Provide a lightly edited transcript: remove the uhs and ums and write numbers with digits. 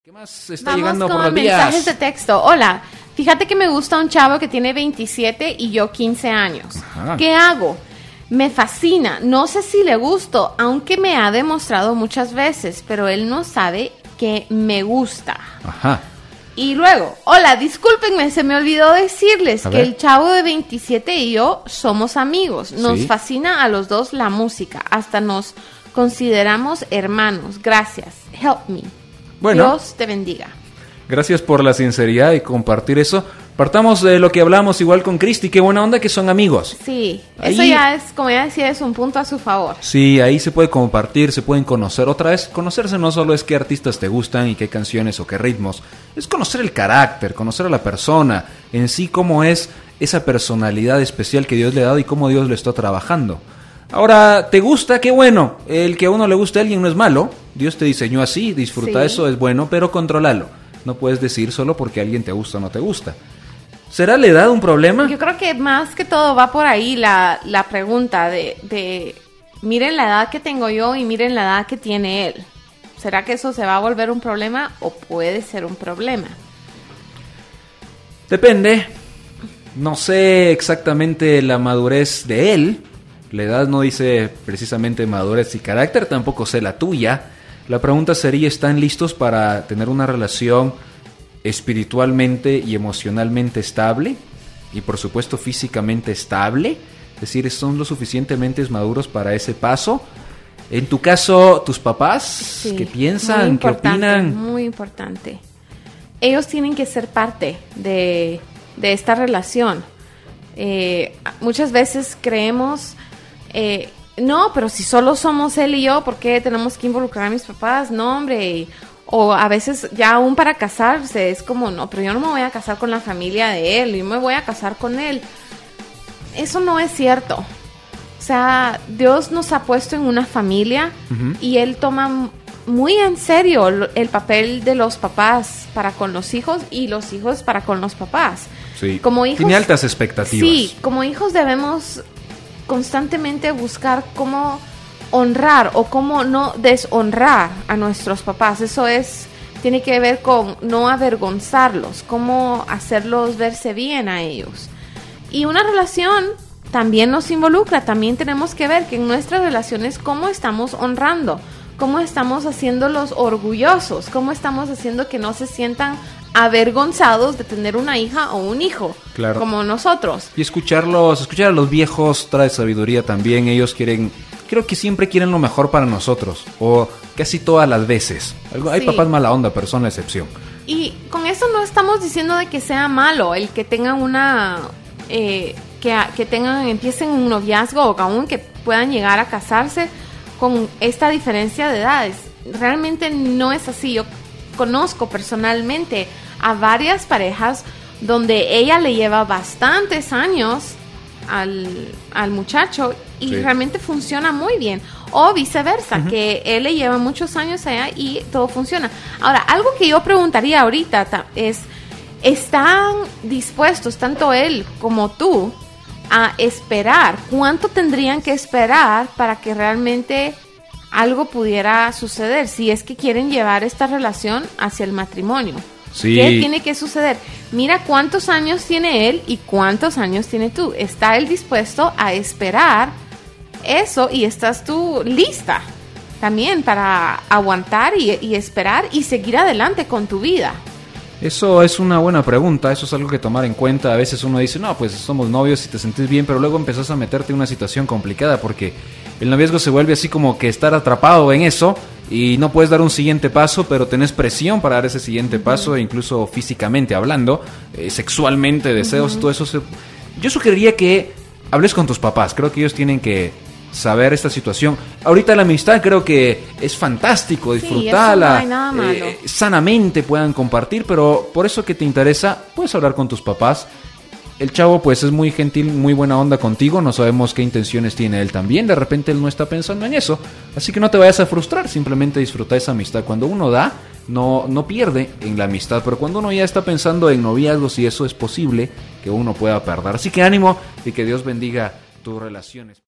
¿Qué más está Vamos llegando con por los mensajes días? de texto. Hola, fíjate que me gusta un chavo que tiene 27 y yo 15 años. Ajá. ¿Qué hago? Me fascina. No sé si le gusto, aunque me ha demostrado muchas veces, pero él no sabe que me gusta. Ajá. Y luego, hola, discúlpenme, se me olvidó decirles A que ver. el chavo de 27 y yo somos amigos. Nos Sí. fascina a los dos la música. Hasta nos consideramos hermanos. Gracias. Help me. Bueno. Dios te bendiga. Gracias por la sinceridad y compartir eso. Partamos de lo que hablamos igual con Cristi. Qué buena onda que son amigos. Sí, Ahí- eso ya es, como ya decía, es un punto a su favor. Sí, ahí se puede compartir, se pueden conocer. Otra vez, conocerse no solo es qué artistas te gustan y qué canciones o qué ritmos. Es conocer el carácter, conocer a la persona, en sí cómo es esa personalidad especial que Dios le ha dado y cómo Dios lo está trabajando. Ahora, ¿te gusta? Qué bueno. El que a uno le guste a alguien no es malo. Dios te diseñó así, disfruta Sí. eso, es bueno, pero contrólalo. No puedes decir solo porque alguien te gusta o no te gusta. ¿Será la edad un problema? Yo creo que más que todo va por ahí la pregunta de miren la edad que tengo yo y miren la edad que tiene él. ¿Será que eso se va a volver un problema o puede ser un problema? Depende. No sé exactamente la madurez de él. La edad no dice precisamente madurez y carácter, tampoco sé la tuya. La pregunta sería, ¿están listos para tener una relación espiritualmente y emocionalmente estable? Y por supuesto físicamente estable. Es decir, ¿son lo suficientemente maduros para ese paso? En tu caso, tus papás, Sí, ¿qué muy piensan? ¿Qué importante, opinan? Muy importante. Ellos tienen que ser parte de esta relación. Muchas veces creemos, no, pero si solo somos él y yo, ¿por qué tenemos que involucrar a mis papás? No, hombre. O a veces ya aún para casarse es como, no, pero yo no me voy a casar con la familia de él, yo me voy a casar con él. Eso no es cierto. O sea, Dios nos ha puesto en una familia y Él toma muy en serio el papel de los papás para con los hijos y los hijos para con los papás. Sí. Como hijos, Tiene altas expectativas. Sí, como hijos debemos constantemente buscar cómo honrar o cómo no deshonrar a nuestros papás. Eso tiene que ver con no avergonzarlos, cómo hacerlos verse bien a ellos. Y una relación también nos involucra, también tenemos que ver que en nuestras relaciones cómo estamos honrando, cómo estamos haciéndolos orgullosos, cómo estamos haciendo que no se sientan avergonzados de tener una hija o un hijo, Claro. como nosotros. Y escuchar a los viejos trae sabiduría también. Ellos creo que siempre quieren lo mejor para nosotros, o casi todas las veces. Hay Sí. papás mala onda, pero son la excepción. Y con eso no estamos diciendo de que sea malo el que tengan empiecen un noviazgo o aún que puedan llegar a casarse con esta diferencia de edades. Realmente no es así. Yo conozco personalmente a varias parejas donde ella le lleva bastantes años al muchacho y Sí. realmente funciona muy bien. O viceversa, que él le lleva muchos años allá y todo funciona. Ahora, algo que yo preguntaría ahorita es, ¿están dispuestos, tanto él como tú, a esperar? ¿Cuánto tendrían que esperar para que realmente algo pudiera suceder? Si es que quieren llevar esta relación hacia el matrimonio. Sí. ¿Qué tiene que suceder? Mira cuántos años tiene él y cuántos años tiene tú. ¿Está él dispuesto a esperar eso y estás tú lista también para aguantar y esperar y seguir adelante con tu vida? Eso es una buena pregunta, eso es algo que tomar en cuenta. A veces uno dice, no, pues somos novios y te sentís bien, pero luego empezás a meterte en una situación complicada porque el noviazgo se vuelve así como que estar atrapado en eso y no puedes dar un siguiente paso, pero tenés presión para dar ese siguiente paso, incluso físicamente hablando, sexualmente, deseos, todo eso. Yo sugeriría que hables con tus papás, creo que ellos tienen que saber esta situación. Ahorita la amistad creo que es fantástico, disfrutarla, eso no hay nada malo. sanamente puedan compartir, pero por eso que te interesa, puedes hablar con tus papás. El chavo pues es muy gentil, muy buena onda contigo, no sabemos qué intenciones tiene él también, de repente él no está pensando en eso, así que no te vayas a frustrar, simplemente disfruta esa amistad. Cuando uno da, no pierde en la amistad, pero cuando uno ya está pensando en noviazgos y eso es posible que uno pueda perder. Así que ánimo y que Dios bendiga tus relaciones.